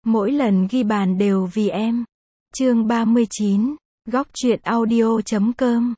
Mỗi lần ghi bàn đều vì em. Chương 39, góc truyện audio.com.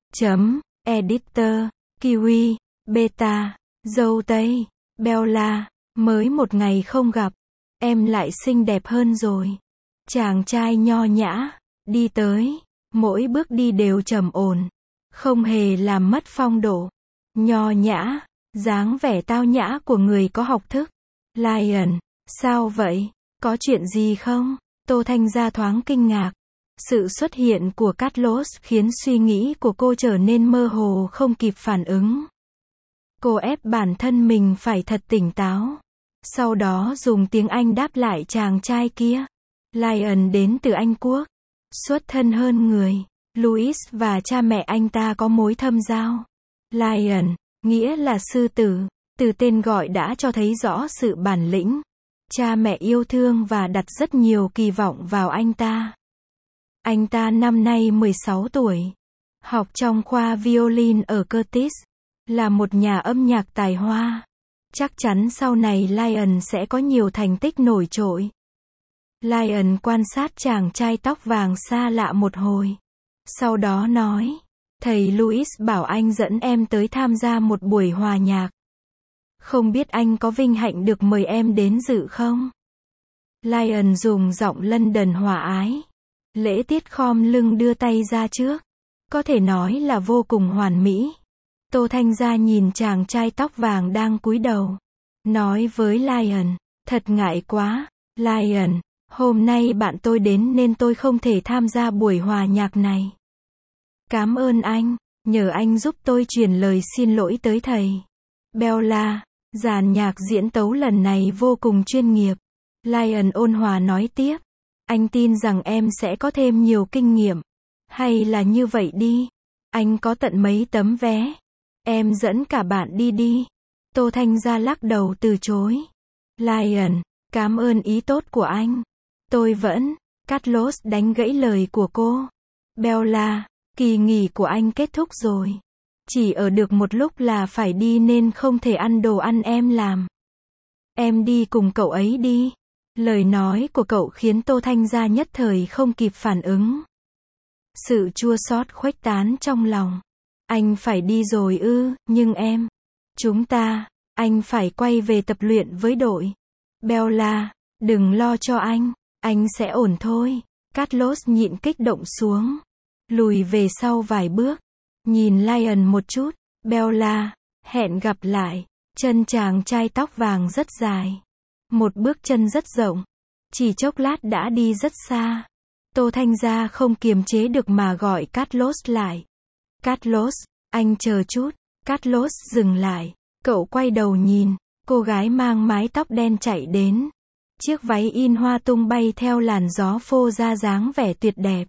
Editor, Kiwi, Beta, Dâu Tây, Bella, mới một ngày không gặp, em lại xinh đẹp hơn rồi. Chàng trai nho nhã, đi tới, mỗi bước đi đều trầm ổn, không hề làm mất phong độ. Nho nhã, dáng vẻ tao nhã của người có học thức. Lion, sao vậy? Có chuyện gì không? Tô Thanh Gia thoáng kinh ngạc. Sự xuất hiện của Carlos khiến suy nghĩ của cô trở nên mơ hồ không kịp phản ứng. Cô ép bản thân mình phải thật tỉnh táo. Sau đó dùng tiếng Anh đáp lại chàng trai kia. Lion đến từ Anh Quốc. Xuất thân hơn người. Louis và cha mẹ anh ta có mối thâm giao. Lion, nghĩa là sư tử. Từ tên gọi đã cho thấy rõ sự bản lĩnh. Cha mẹ yêu thương và đặt rất nhiều kỳ vọng vào anh ta. Anh ta năm nay 16 tuổi. Học trong khoa violin ở Curtis. Là một nhà âm nhạc tài hoa. Chắc chắn sau này Lion sẽ có nhiều thành tích nổi trội. Lion quan sát chàng trai tóc vàng xa lạ một hồi. Sau đó nói, thầy Louis bảo anh dẫn em tới tham gia một buổi hòa nhạc. Không biết anh có vinh hạnh được mời em đến dự không? Lion dùng giọng London hòa ái. Lễ tiết khom lưng đưa tay ra trước. Có thể nói là vô cùng hoàn mỹ. Tô Thanh Gia nhìn chàng trai tóc vàng đang cúi đầu. Nói với Lion, thật ngại quá. Lion, hôm nay bạn tôi đến nên tôi không thể tham gia buổi hòa nhạc này. Cảm ơn anh, nhờ anh giúp tôi truyền lời xin lỗi tới thầy. Bella, dàn nhạc diễn tấu lần này vô cùng chuyên nghiệp. Lion ôn hòa nói tiếp. Anh tin rằng em sẽ có thêm nhiều kinh nghiệm. Hay là như vậy đi. Anh có tận mấy tấm vé. Em dẫn cả bạn đi đi. Tô Thanh Gia lắc đầu từ chối. Lion, cảm ơn ý tốt của anh. Tôi vẫn. Carlos đánh gãy lời của cô. Bella, kỳ nghỉ của anh kết thúc rồi. Chỉ ở được một lúc là phải đi nên không thể ăn đồ ăn em làm. Em đi cùng cậu ấy đi. Lời nói của cậu khiến Tô Thanh Gia nhất thời không kịp phản ứng. Sự chua xót khuếch tán trong lòng. Anh phải đi rồi ư, nhưng em. Chúng ta, anh phải quay về tập luyện với đội. Bella, đừng lo cho anh sẽ ổn thôi. Carlos nhịn kích động xuống. Lùi về sau vài bước. Nhìn Lion một chút. Bella, hẹn gặp lại. Chân chàng trai tóc vàng rất dài. Một bước chân rất rộng. Chỉ chốc lát đã đi rất xa. Tô Thanh Gia không kiềm chế được mà gọi Carlos lại. Carlos, anh chờ chút. Carlos dừng lại. Cậu quay đầu nhìn. Cô gái mang mái tóc đen chạy đến. Chiếc váy in hoa tung bay theo làn gió phô ra dáng vẻ tuyệt đẹp.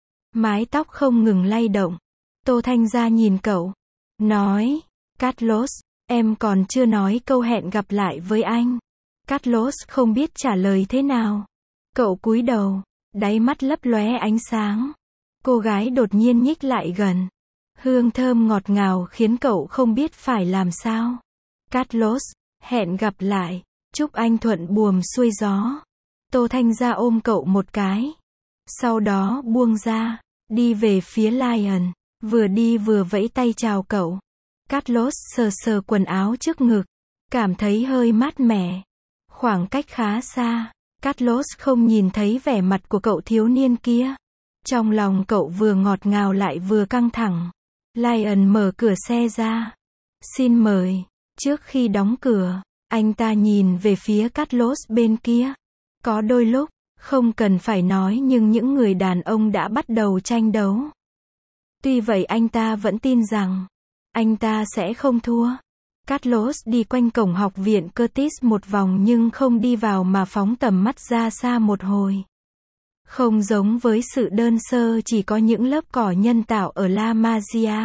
Mái tóc không ngừng lay động. Tô Thanh Gia nhìn cậu. Nói, Carlos, em còn chưa nói câu hẹn gặp lại với anh. Carlos không biết trả lời thế nào. Cậu cúi đầu, đáy mắt lấp lóe ánh sáng. Cô gái đột nhiên nhích lại gần. Hương thơm ngọt ngào khiến cậu không biết phải làm sao. Carlos, hẹn gặp lại. Chúc anh thuận buồm xuôi gió. Tô Thanh Gia ôm cậu một cái. Sau đó buông ra, đi về phía Lion. Vừa đi vừa vẫy tay chào cậu. Carlos sờ sờ quần áo trước ngực. Cảm thấy hơi mát mẻ. Khoảng cách khá xa. Carlos không nhìn thấy vẻ mặt của cậu thiếu niên kia. Trong lòng cậu vừa ngọt ngào lại vừa căng thẳng. Lion mở cửa xe ra. Xin mời. Trước khi đóng cửa, anh ta nhìn về phía Carlos bên kia. Có đôi lúc, không cần phải nói nhưng những người đàn ông đã bắt đầu tranh đấu. Tuy vậy anh ta vẫn tin rằng, anh ta sẽ không thua. Carlos đi quanh cổng học viện Curtis một vòng nhưng không đi vào mà phóng tầm mắt ra xa một hồi. Không giống với sự đơn sơ chỉ có những lớp cỏ nhân tạo ở La Masia.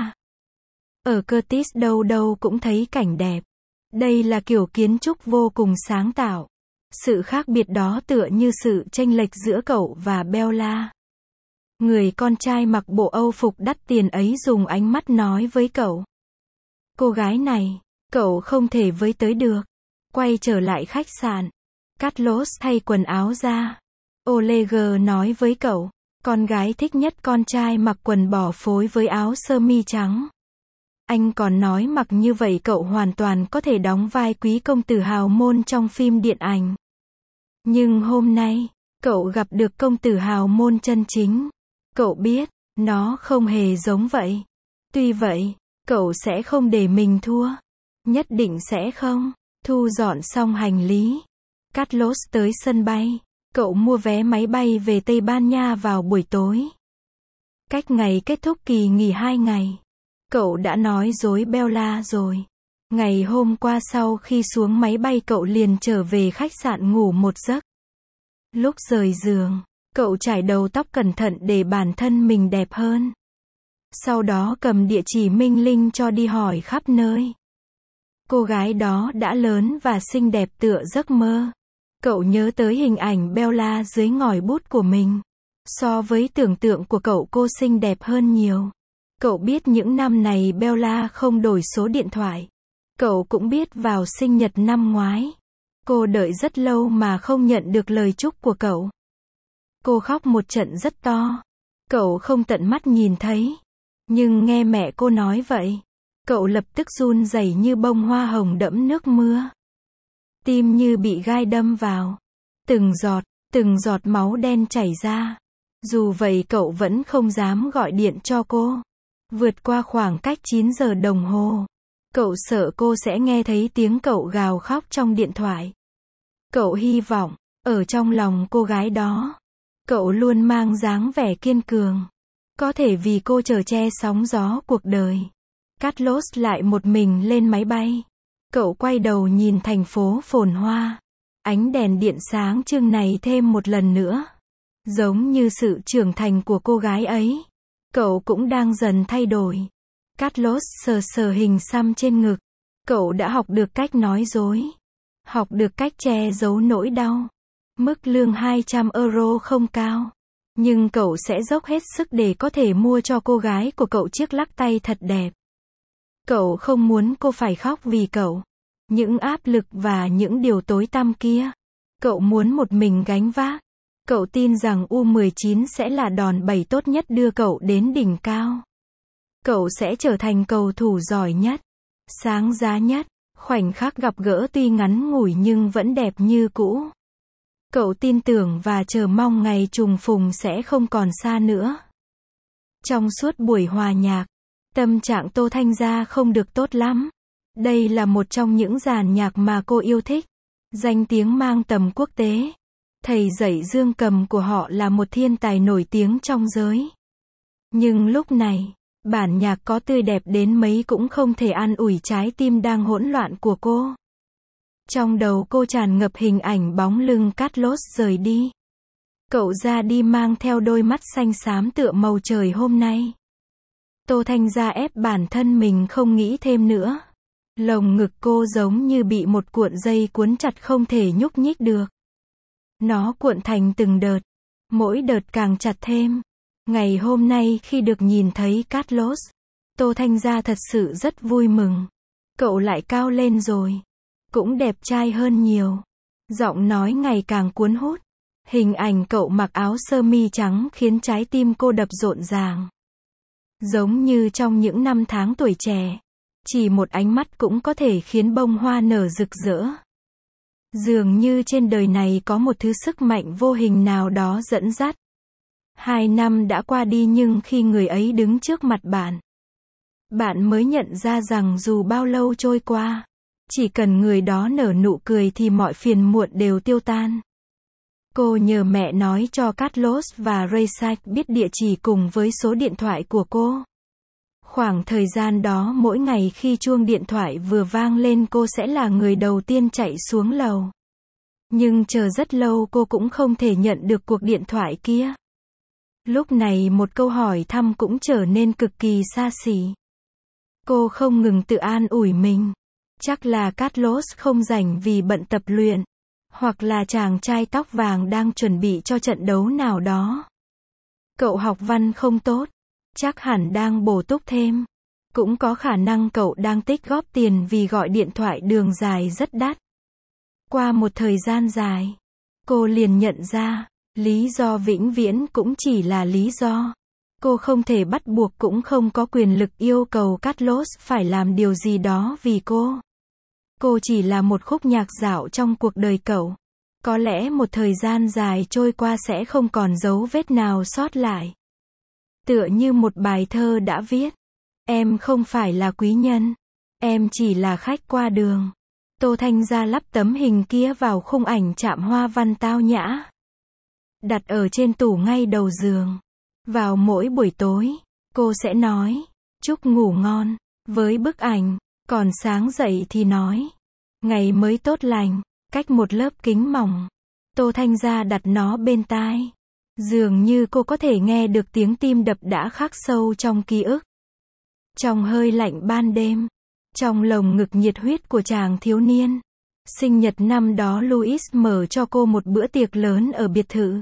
Ở Curtis đâu đâu cũng thấy cảnh đẹp. Đây là kiểu kiến trúc vô cùng sáng tạo. Sự khác biệt đó tựa như sự chênh lệch giữa cậu và Bella. Người con trai mặc bộ Âu phục đắt tiền ấy dùng ánh mắt nói với cậu. Cô gái này, cậu không thể với tới được. Quay trở lại khách sạn. Carlos thay quần áo ra. Oleg nói với cậu, con gái thích nhất con trai mặc quần bò phối với áo sơ mi trắng. Anh còn nói mặc như vậy cậu hoàn toàn có thể đóng vai quý công tử hào môn trong phim điện ảnh. Nhưng hôm nay, cậu gặp được công tử hào môn chân chính. Cậu biết, nó không hề giống vậy. Tuy vậy, cậu sẽ không để mình thua. Nhất định sẽ không. Thu dọn xong hành lý. Carlos tới sân bay. Cậu mua vé máy bay về Tây Ban Nha vào buổi tối. Cách ngày kết thúc kỳ nghỉ 2 ngày. Cậu đã nói dối Bella rồi. Ngày hôm qua sau khi xuống máy bay cậu liền trở về khách sạn ngủ một giấc. Lúc rời giường, cậu chải đầu tóc cẩn thận để bản thân mình đẹp hơn. Sau đó cầm địa chỉ Minh Linh cho đi hỏi khắp nơi. Cô gái đó đã lớn và xinh đẹp tựa giấc mơ. Cậu nhớ tới hình ảnh Bella dưới ngòi bút của mình. So với tưởng tượng của cậu cô xinh đẹp hơn nhiều. Cậu biết những năm này Bella không đổi số điện thoại. Cậu cũng biết vào sinh nhật năm ngoái, cô đợi rất lâu mà không nhận được lời chúc của cậu. Cô khóc một trận rất to. Cậu không tận mắt nhìn thấy. Nhưng nghe mẹ cô nói vậy, cậu lập tức run rẩy như bông hoa hồng đẫm nước mưa. Tim như bị gai đâm vào. Từng giọt máu đen chảy ra. Dù vậy cậu vẫn không dám gọi điện cho cô. Vượt qua khoảng cách 9 giờ đồng hồ. Cậu sợ cô sẽ nghe thấy tiếng cậu gào khóc trong điện thoại. Cậu hy vọng, ở trong lòng cô gái đó, cậu luôn mang dáng vẻ kiên cường. Có thể vì cô chở che sóng gió cuộc đời. Carlos lại một mình lên máy bay. Cậu quay đầu nhìn thành phố phồn hoa. Ánh đèn điện sáng trưng này thêm một lần nữa. Giống như sự trưởng thành của cô gái ấy. Cậu cũng đang dần thay đổi. Carlos sờ sờ hình xăm trên ngực. Cậu đã học được cách nói dối. Học được cách che giấu nỗi đau. Mức lương 200 euro không cao. Nhưng cậu sẽ dốc hết sức để có thể mua cho cô gái của cậu chiếc lắc tay thật đẹp. Cậu không muốn cô phải khóc vì cậu. Những áp lực và những điều tối tăm kia. Cậu muốn một mình gánh vác. Cậu tin rằng U19 sẽ là đòn bẩy tốt nhất đưa cậu đến đỉnh cao. Cậu sẽ trở thành cầu thủ giỏi nhất, sáng giá nhất. Khoảnh khắc gặp gỡ tuy ngắn ngủi nhưng vẫn đẹp như cũ. Cậu tin tưởng và chờ mong ngày trùng phùng sẽ không còn xa nữa. Trong suốt buổi hòa nhạc, tâm trạng Tô Thanh Gia không được tốt lắm. Đây là một trong những dàn nhạc mà cô yêu thích. Danh tiếng mang tầm quốc tế. Thầy dạy dương cầm của họ là một thiên tài nổi tiếng trong giới. Nhưng lúc này, bản nhạc có tươi đẹp đến mấy cũng không thể an ủi trái tim đang hỗn loạn của cô. Trong đầu cô tràn ngập hình ảnh bóng lưng Carlos rời đi. Cậu ra đi mang theo đôi mắt xanh xám tựa màu trời hôm nay. Tô Thanh Gia ép bản thân mình không nghĩ thêm nữa. Lồng ngực cô giống như bị một cuộn dây cuốn chặt không thể nhúc nhích được. Nó cuộn thành từng đợt. Mỗi đợt càng chặt thêm. Ngày hôm nay khi được nhìn thấy Carlos, Tô Thanh Gia thật sự rất vui mừng. Cậu lại cao lên rồi. Cũng đẹp trai hơn nhiều. Giọng nói ngày càng cuốn hút. Hình ảnh cậu mặc áo sơ mi trắng khiến trái tim cô đập rộn ràng. Giống như trong những năm tháng tuổi trẻ. Chỉ một ánh mắt cũng có thể khiến bông hoa nở rực rỡ. Dường như trên đời này có một thứ sức mạnh vô hình nào đó dẫn dắt. 2 năm đã qua đi nhưng khi người ấy đứng trước mặt bạn mới nhận ra rằng dù bao lâu trôi qua, chỉ cần người đó nở nụ cười thì mọi phiền muộn đều tiêu tan. Cô nhờ mẹ nói cho Carlos và Raysak biết địa chỉ cùng với số điện thoại của cô. Khoảng thời gian đó mỗi ngày khi chuông điện thoại vừa vang lên cô sẽ là người đầu tiên chạy xuống lầu. Nhưng chờ rất lâu cô cũng không thể nhận được cuộc điện thoại kia. Lúc này một câu hỏi thăm cũng trở nên cực kỳ xa xỉ. Cô không ngừng tự an ủi mình. Chắc là Carlos không rảnh vì bận tập luyện. Hoặc là chàng trai tóc vàng đang chuẩn bị cho trận đấu nào đó. Cậu học văn không tốt. Chắc hẳn đang bổ túc thêm. Cũng có khả năng cậu đang tích góp tiền vì gọi điện thoại đường dài rất đắt. Qua một thời gian dài, cô liền nhận ra, lý do vĩnh viễn cũng chỉ là lý do. Cô không thể bắt buộc cũng không có quyền lực yêu cầu Carlos phải làm điều gì đó vì cô. Cô chỉ là một khúc nhạc dạo trong cuộc đời cậu. Có lẽ một thời gian dài trôi qua sẽ không còn dấu vết nào sót lại. Tựa như một bài thơ đã viết. Em không phải là quý nhân. Em chỉ là khách qua đường. Tô Thanh Gia lắp tấm hình kia vào khung ảnh chạm hoa văn tao nhã. Đặt ở trên tủ ngay đầu giường. Vào mỗi buổi tối, cô sẽ nói, chúc ngủ ngon, với bức ảnh, còn sáng dậy thì nói, ngày mới tốt lành, cách một lớp kính mỏng. Tô Thanh Gia đặt nó bên tai. Dường như cô có thể nghe được tiếng tim đập đã khắc sâu trong ký ức. Trong hơi lạnh ban đêm, trong lồng ngực nhiệt huyết của chàng thiếu niên. Sinh nhật năm đó Louis mở cho cô một bữa tiệc lớn ở biệt thự.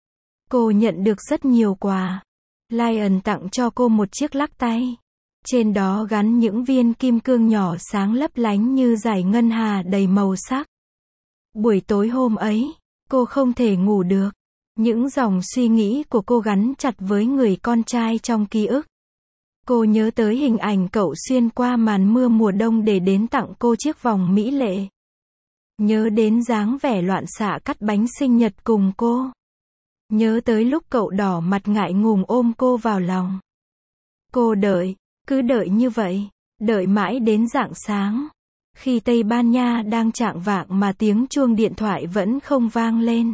Cô nhận được rất nhiều quà. Lion tặng cho cô một chiếc lắc tay. Trên đó gắn những viên kim cương nhỏ sáng lấp lánh như dải ngân hà đầy màu sắc. Buổi tối hôm ấy, cô không thể ngủ được. Những dòng suy nghĩ của cô gắn chặt với người con trai trong ký ức. Cô nhớ tới hình ảnh cậu xuyên qua màn mưa mùa đông để đến tặng cô chiếc vòng mỹ lệ. Nhớ đến dáng vẻ loạn xạ cắt bánh sinh nhật cùng cô. Nhớ tới lúc cậu đỏ mặt ngại ngùng ôm cô vào lòng. Cô đợi, cứ đợi như vậy, đợi mãi đến rạng sáng. Khi Tây Ban Nha đang chạng vạng mà tiếng chuông điện thoại vẫn không vang lên.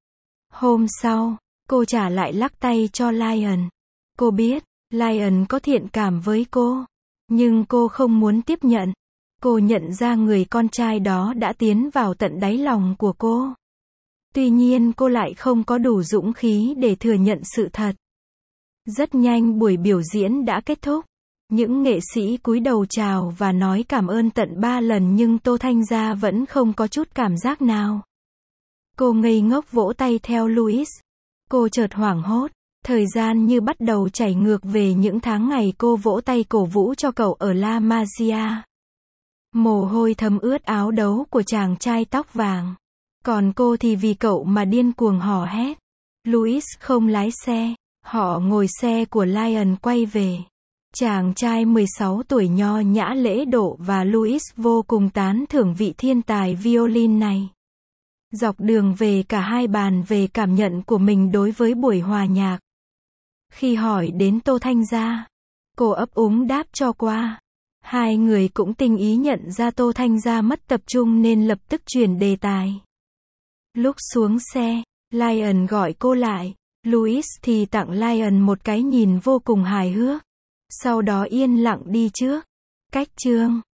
Hôm sau, cô trả lại lắc tay cho Lion. Cô biết, Lion có thiện cảm với cô. Nhưng cô không muốn tiếp nhận. Cô nhận ra người con trai đó đã tiến vào tận đáy lòng của cô. Tuy nhiên cô lại không có đủ dũng khí để thừa nhận sự thật. Rất nhanh buổi biểu diễn đã kết thúc. Những nghệ sĩ cúi đầu chào và nói cảm ơn tận 3 lần nhưng Tô Thanh Gia vẫn không có chút cảm giác nào. Cô ngây ngốc vỗ tay theo Louis. Cô chợt hoảng hốt. Thời gian như bắt đầu chảy ngược về những tháng ngày cô vỗ tay cổ vũ cho cậu ở La Masia. Mồ hôi thấm ướt áo đấu của chàng trai tóc vàng. Còn cô thì vì cậu mà điên cuồng hò hét. Louis không lái xe. Họ ngồi xe của Lion quay về. Chàng trai 16 tuổi nho nhã lễ độ và Louis vô cùng tán thưởng vị thiên tài violin này. Dọc đường về cả hai bàn về cảm nhận của mình đối với buổi hòa nhạc. Khi hỏi đến Tô Thanh Gia, cô ấp úng đáp cho qua. Hai người cũng tinh ý nhận ra Tô Thanh Gia mất tập trung nên lập tức chuyển đề tài. Lúc xuống xe, Lion gọi cô lại. Louis thì tặng Lion một cái nhìn vô cùng hài hước. Sau đó yên lặng đi trước. Cách chương